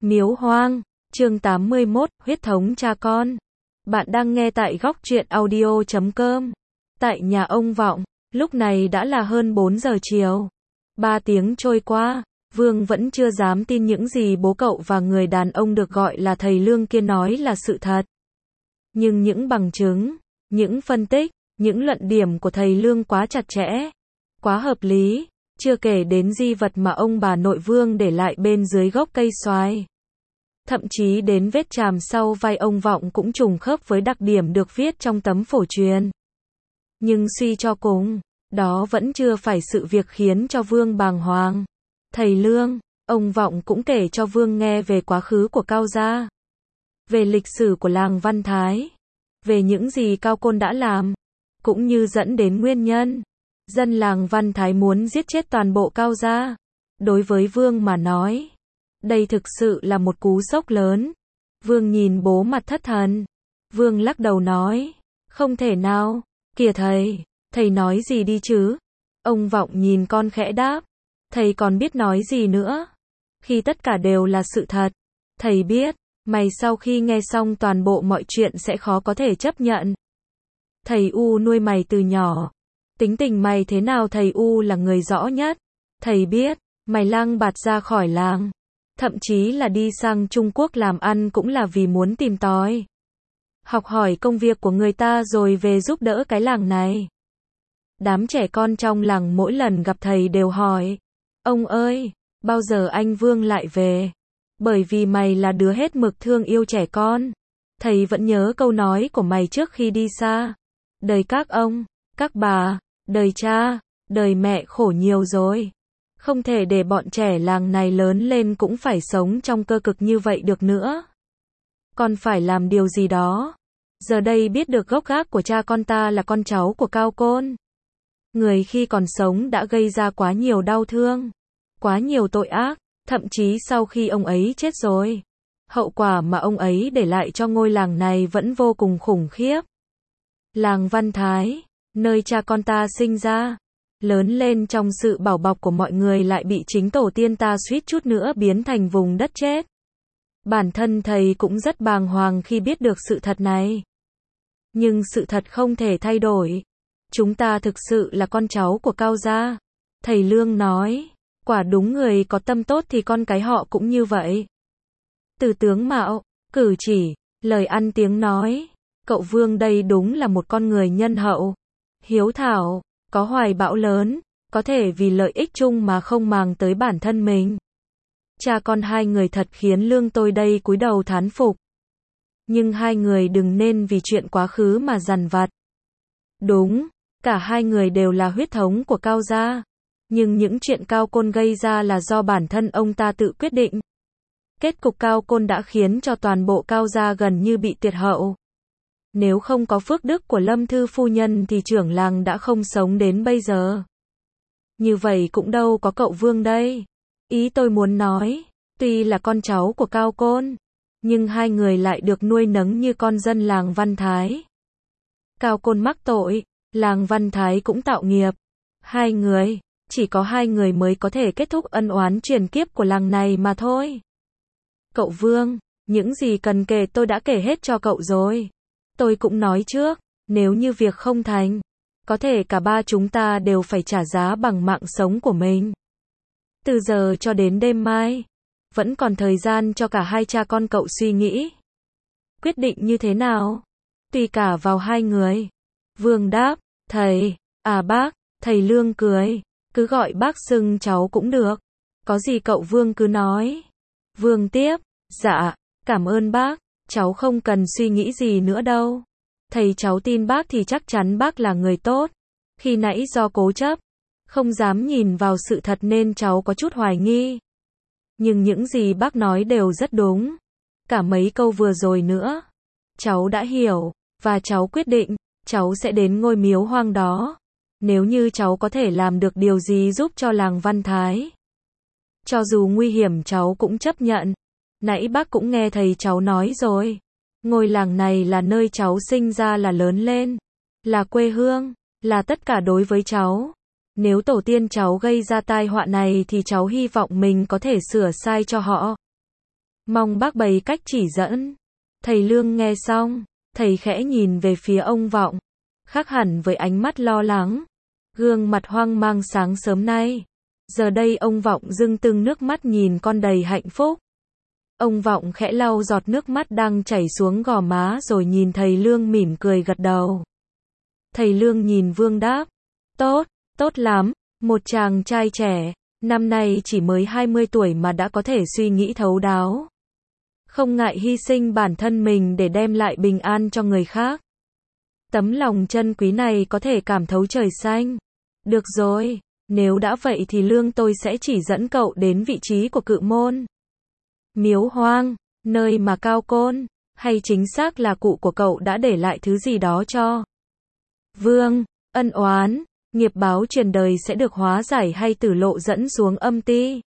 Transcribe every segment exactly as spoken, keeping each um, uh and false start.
Miếu hoang, chương tám mươi mốt, huyết thống cha con. Bạn đang nghe tại góc truyện audio chấm com. Tại nhà ông Vọng, lúc này đã là hơn bốn giờ chiều. Ba tiếng trôi qua, Vương vẫn chưa dám tin những gì bố cậu và người đàn ông được gọi là thầy Lương kia nói là sự thật. Nhưng những bằng chứng, những phân tích, những luận điểm của thầy Lương quá chặt chẽ, quá hợp lý, chưa kể đến di vật mà ông bà nội Vương để lại bên dưới gốc cây xoài. Thậm chí đến vết chàm sau vai ông Vọng cũng trùng khớp với đặc điểm được viết trong tấm phổ truyền. Nhưng suy cho cùng, đó vẫn chưa phải sự việc khiến cho Vương bàng hoàng. Thầy Lương, ông Vọng cũng kể cho Vương nghe về quá khứ của Cao gia, về lịch sử của làng Văn Thái, về những gì Cao Côn đã làm, cũng như dẫn đến nguyên nhân dân làng Văn Thái muốn giết chết toàn bộ Cao gia. Đối với Vương mà nói, đây thực sự là một cú sốc lớn. Vương nhìn bố mặt thất thần. Vương lắc đầu nói, không thể nào, kìa thầy, thầy nói gì đi chứ? Ông Vọng nhìn con khẽ đáp, thầy còn biết nói gì nữa? Khi tất cả đều là sự thật, thầy biết, mày sau khi nghe xong toàn bộ mọi chuyện sẽ khó có thể chấp nhận. Thầy U nuôi mày từ nhỏ. Tính tình mày thế nào thầy U là người rõ nhất. Thầy biết, mày lang bạt ra khỏi làng. Thậm chí là đi sang Trung Quốc làm ăn cũng là vì muốn tìm tòi, học hỏi công việc của người ta rồi về giúp đỡ cái làng này. Đám trẻ con trong làng mỗi lần gặp thầy đều hỏi, ông ơi, bao giờ anh Vương lại về? Bởi vì mày là đứa hết mực thương yêu trẻ con. Thầy vẫn nhớ câu nói của mày trước khi đi xa. Đời các ông, các bà, đời cha, đời mẹ khổ nhiều rồi. Không thể để bọn trẻ làng này lớn lên cũng phải sống trong cơ cực như vậy được nữa. Con phải làm điều gì đó. Giờ đây biết được gốc gác của cha con ta là con cháu của Cao Côn. Người khi còn sống đã gây ra quá nhiều đau thương, quá nhiều tội ác, thậm chí sau khi ông ấy chết rồi, hậu quả mà ông ấy để lại cho ngôi làng này vẫn vô cùng khủng khiếp. Làng Văn Thái, nơi cha con ta sinh ra, lớn lên trong sự bảo bọc của mọi người lại bị chính tổ tiên ta suýt chút nữa biến thành vùng đất chết. Bản thân thầy cũng rất bàng hoàng khi biết được sự thật này. Nhưng sự thật không thể thay đổi. Chúng ta thực sự là con cháu của Cao gia. Thầy Lương nói, quả đúng người có tâm tốt thì con cái họ cũng như vậy. Từ tướng mạo, cử chỉ, lời ăn tiếng nói, cậu Vương đây đúng là một con người nhân hậu, hiếu thảo, có hoài bão lớn, có thể vì lợi ích chung mà không màng tới bản thân mình. Cha con hai người thật khiến Lương tôi đây cúi đầu thán phục. Nhưng hai người đừng nên vì chuyện quá khứ mà dằn vặt. Đúng, cả hai người đều là huyết thống của Cao gia. Nhưng những chuyện Cao Côn gây ra là do bản thân ông ta tự quyết định. Kết cục Cao Côn đã khiến cho toàn bộ Cao gia gần như bị tuyệt hậu. Nếu không có phước đức của Lâm Thư phu nhân thì trưởng làng đã không sống đến bây giờ. Như vậy cũng đâu có cậu Vương đây. Ý tôi muốn nói, tuy là con cháu của Cao Côn, nhưng hai người lại được nuôi nấng như con dân làng Văn Thái. Cao Côn mắc tội, làng Văn Thái cũng tạo nghiệp. Hai người, chỉ có hai người mới có thể kết thúc ân oán truyền kiếp của làng này mà thôi. Cậu Vương, những gì cần kể tôi đã kể hết cho cậu rồi. Tôi cũng nói trước, nếu như việc không thành, có thể cả ba chúng ta đều phải trả giá bằng mạng sống của mình. Từ giờ cho đến đêm mai, vẫn còn thời gian cho cả hai cha con cậu suy nghĩ. Quyết định như thế nào? Tùy cả vào hai người. Vương đáp, thầy, à bác, thầy Lương cười, cứ gọi bác xưng cháu cũng được. Có gì cậu Vương cứ nói. Vương tiếp, dạ, cảm ơn bác, cháu không cần suy nghĩ gì nữa đâu. Thầy cháu tin bác thì chắc chắn bác là người tốt. Khi nãy do cố chấp, không dám nhìn vào sự thật nên cháu có chút hoài nghi. Nhưng những gì bác nói đều rất đúng. Cả mấy câu vừa rồi nữa, cháu đã hiểu, và cháu quyết định, cháu sẽ đến ngôi miếu hoang đó. Nếu như cháu có thể làm được điều gì giúp cho làng Văn Thái, cho dù nguy hiểm cháu cũng chấp nhận. Nãy bác cũng nghe thầy cháu nói rồi. Ngôi làng này là nơi cháu sinh ra là lớn lên, là quê hương, là tất cả đối với cháu. Nếu tổ tiên cháu gây ra tai họa này thì cháu hy vọng mình có thể sửa sai cho họ. Mong bác bày cách chỉ dẫn. Thầy Lương nghe xong, thầy khẽ nhìn về phía ông Vọng, khác hẳn với ánh mắt lo lắng, gương mặt hoang mang sáng sớm nay. Giờ đây ông Vọng rưng tưng nước mắt nhìn con đầy hạnh phúc. Ông Vọng khẽ lau giọt nước mắt đang chảy xuống gò má rồi nhìn thầy Lương mỉm cười gật đầu. Thầy Lương nhìn Vương đáp, tốt, tốt lắm, một chàng trai trẻ, năm nay chỉ mới hai mươi tuổi mà đã có thể suy nghĩ thấu đáo. Không ngại hy sinh bản thân mình để đem lại bình an cho người khác. Tấm lòng chân quý này có thể cảm thấu trời xanh. Được rồi, nếu đã vậy thì Lương tôi sẽ chỉ dẫn cậu đến vị trí của Cự Môn. Miếu hoang, nơi mà Cao Côn, hay chính xác là cụ của cậu đã để lại thứ gì đó cho Vương, ân oán, nghiệp báo truyền đời sẽ được hóa giải hay tử lộ dẫn xuống âm ti.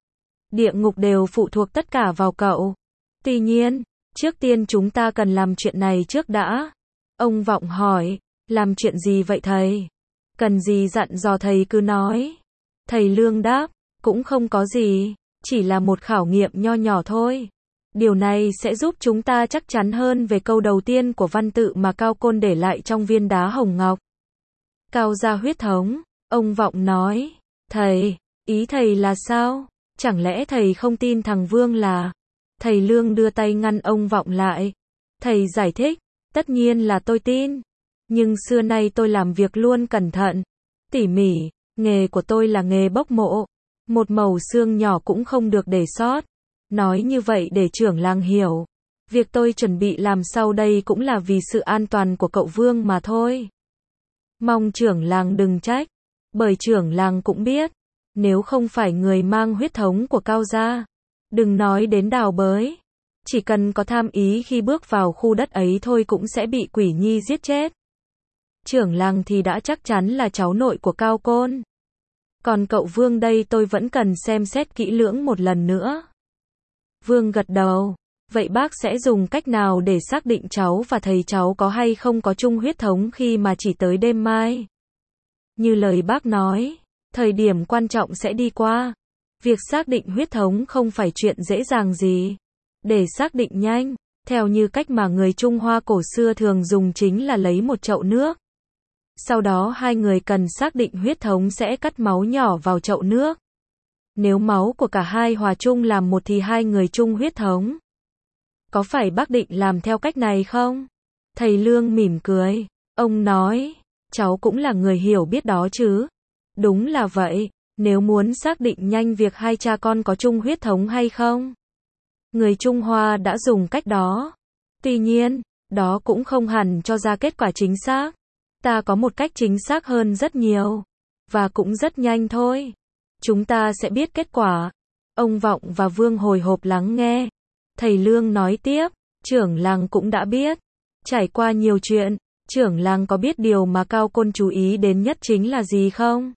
Địa ngục đều phụ thuộc tất cả vào cậu. Tuy nhiên, trước tiên chúng ta cần làm chuyện này trước đã. Ông Vọng hỏi, làm chuyện gì vậy thầy? Cần gì dặn dò thầy cứ nói. Thầy Lương đáp, cũng không có gì, chỉ là một khảo nghiệm nho nhỏ thôi. Điều này sẽ giúp chúng ta chắc chắn hơn về câu đầu tiên của văn tự mà Cao Côn để lại trong viên đá hồng ngọc. Cao gia huyết thống, ông Vọng nói. Thầy, ý thầy là sao? Chẳng lẽ thầy không tin thằng Vương là... Thầy Lương đưa tay ngăn ông Vọng lại. Thầy giải thích, tất nhiên là tôi tin. Nhưng xưa nay tôi làm việc luôn cẩn thận, tỉ mỉ, nghề của tôi là nghề bốc mộ. Một mẩu xương nhỏ cũng không được để sót. Nói như vậy để trưởng làng hiểu. Việc tôi chuẩn bị làm sau đây cũng là vì sự an toàn của cậu Vương mà thôi. Mong trưởng làng đừng trách. Bởi trưởng làng cũng biết, nếu không phải người mang huyết thống của Cao gia, đừng nói đến đào bới, chỉ cần có tham ý khi bước vào khu đất ấy thôi cũng sẽ bị quỷ nhi giết chết. Trưởng làng thì đã chắc chắn là cháu nội của Cao Côn. Còn cậu Vương đây tôi vẫn cần xem xét kỹ lưỡng một lần nữa. Vương gật đầu. Vậy bác sẽ dùng cách nào để xác định cháu và thầy cháu có hay không có chung huyết thống khi mà chỉ tới đêm mai? Như lời bác nói, thời điểm quan trọng sẽ đi qua. Việc xác định huyết thống không phải chuyện dễ dàng gì. Để xác định nhanh, theo như cách mà người Trung Hoa cổ xưa thường dùng chính là lấy một chậu nước. Sau đó hai người cần xác định huyết thống sẽ cắt máu nhỏ vào chậu nước. Nếu máu của cả hai hòa chung làm một thì hai người chung huyết thống. Có phải bác định làm theo cách này không? Thầy Lương mỉm cười. Ông nói, cháu cũng là người hiểu biết đó chứ. Đúng là vậy, nếu muốn xác định nhanh việc hai cha con có chung huyết thống hay không, người Trung Hoa đã dùng cách đó. Tuy nhiên, đó cũng không hẳn cho ra kết quả chính xác. Ta có một cách chính xác hơn rất nhiều. Và cũng rất nhanh thôi. Chúng ta sẽ biết kết quả. Ông Vọng và Vương hồi hộp lắng nghe. Thầy Lương nói tiếp, trưởng làng cũng đã biết. Trải qua nhiều chuyện, trưởng làng có biết điều mà Cao Côn chú ý đến nhất chính là gì không?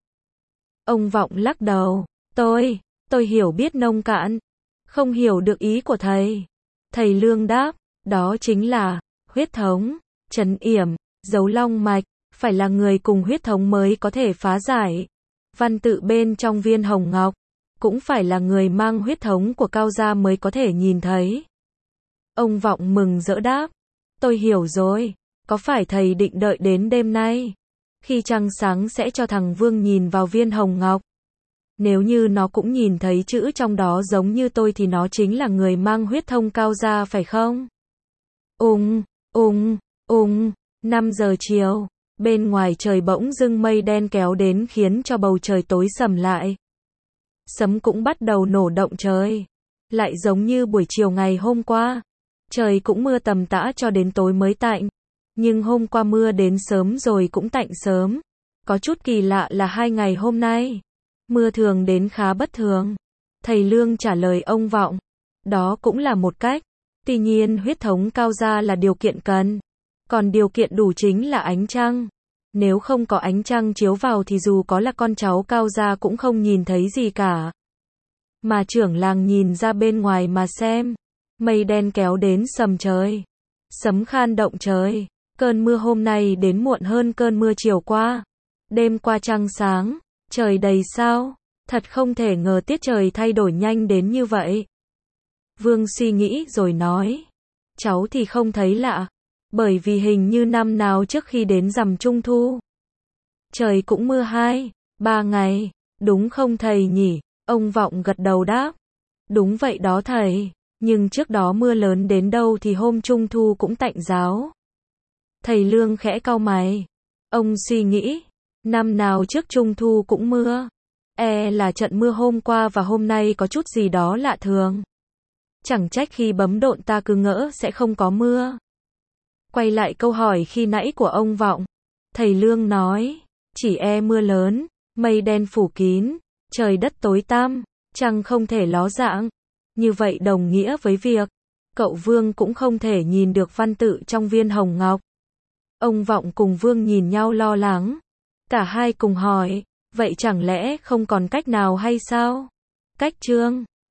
Ông Vọng lắc đầu. Tôi, tôi hiểu biết nông cạn. Không hiểu được ý của thầy. Thầy Lương đáp, đó chính là, huyết thống, trấn yểm, dấu long mạch, phải là người cùng huyết thống mới có thể phá giải. Văn tự bên trong viên hồng ngọc, cũng phải là người mang huyết thống của Cao gia mới có thể nhìn thấy. Ông Vọng mừng rỡ đáp, tôi hiểu rồi, có phải thầy định đợi đến đêm nay? Khi trăng sáng sẽ cho thằng Vương nhìn vào viên hồng ngọc. Nếu như nó cũng nhìn thấy chữ trong đó giống như tôi thì nó chính là người mang huyết thống Cao gia phải không? Ung, ung, ung, năm giờ chiều, bên ngoài trời bỗng dưng mây đen kéo đến khiến cho bầu trời tối sầm lại. Sấm cũng bắt đầu nổ động trời. Lại giống như buổi chiều ngày hôm qua. Trời cũng mưa tầm tã cho đến tối mới tạnh. Nhưng hôm qua mưa đến sớm rồi cũng tạnh sớm. Có chút kỳ lạ là hai ngày hôm nay, mưa thường đến khá bất thường. Thầy Lương trả lời ông Vọng. Đó cũng là một cách. Tuy nhiên huyết thống Cao gia là điều kiện cần. Còn điều kiện đủ chính là ánh trăng. Nếu không có ánh trăng chiếu vào thì dù có là con cháu Cao gia cũng không nhìn thấy gì cả. Mà trưởng làng nhìn ra bên ngoài mà xem. Mây đen kéo đến sầm trời. Sấm khan động trời. Cơn mưa hôm nay đến muộn hơn cơn mưa chiều qua. Đêm qua trăng sáng, trời đầy sao. Thật không thể ngờ tiết trời thay đổi nhanh đến như vậy. Vương suy nghĩ rồi nói. Cháu thì không thấy lạ. Bởi vì hình như năm nào trước khi đến rằm Trung Thu, trời cũng mưa hai, ba ngày. Đúng không thầy nhỉ? Ông Vọng gật đầu đáp. Đúng vậy đó thầy. Nhưng trước đó mưa lớn đến đâu thì hôm Trung Thu cũng tạnh giáo. Thầy Lương khẽ cau mày. Ông suy nghĩ. Năm nào trước Trung Thu cũng mưa. E là trận mưa hôm qua và hôm nay có chút gì đó lạ thường. Chẳng trách khi bấm độn ta cứ ngỡ sẽ không có mưa. Quay lại câu hỏi khi nãy của ông Vọng. Thầy Lương nói. Chỉ e mưa lớn, mây đen phủ kín, trời đất tối tăm, trăng không thể ló dạng. Như vậy đồng nghĩa với việc cậu Vương cũng không thể nhìn được văn tự trong viên hồng ngọc. Ông Vọng cùng Vương nhìn nhau lo lắng. Cả hai cùng hỏi. Vậy chẳng lẽ không còn cách nào hay sao? Cách Trương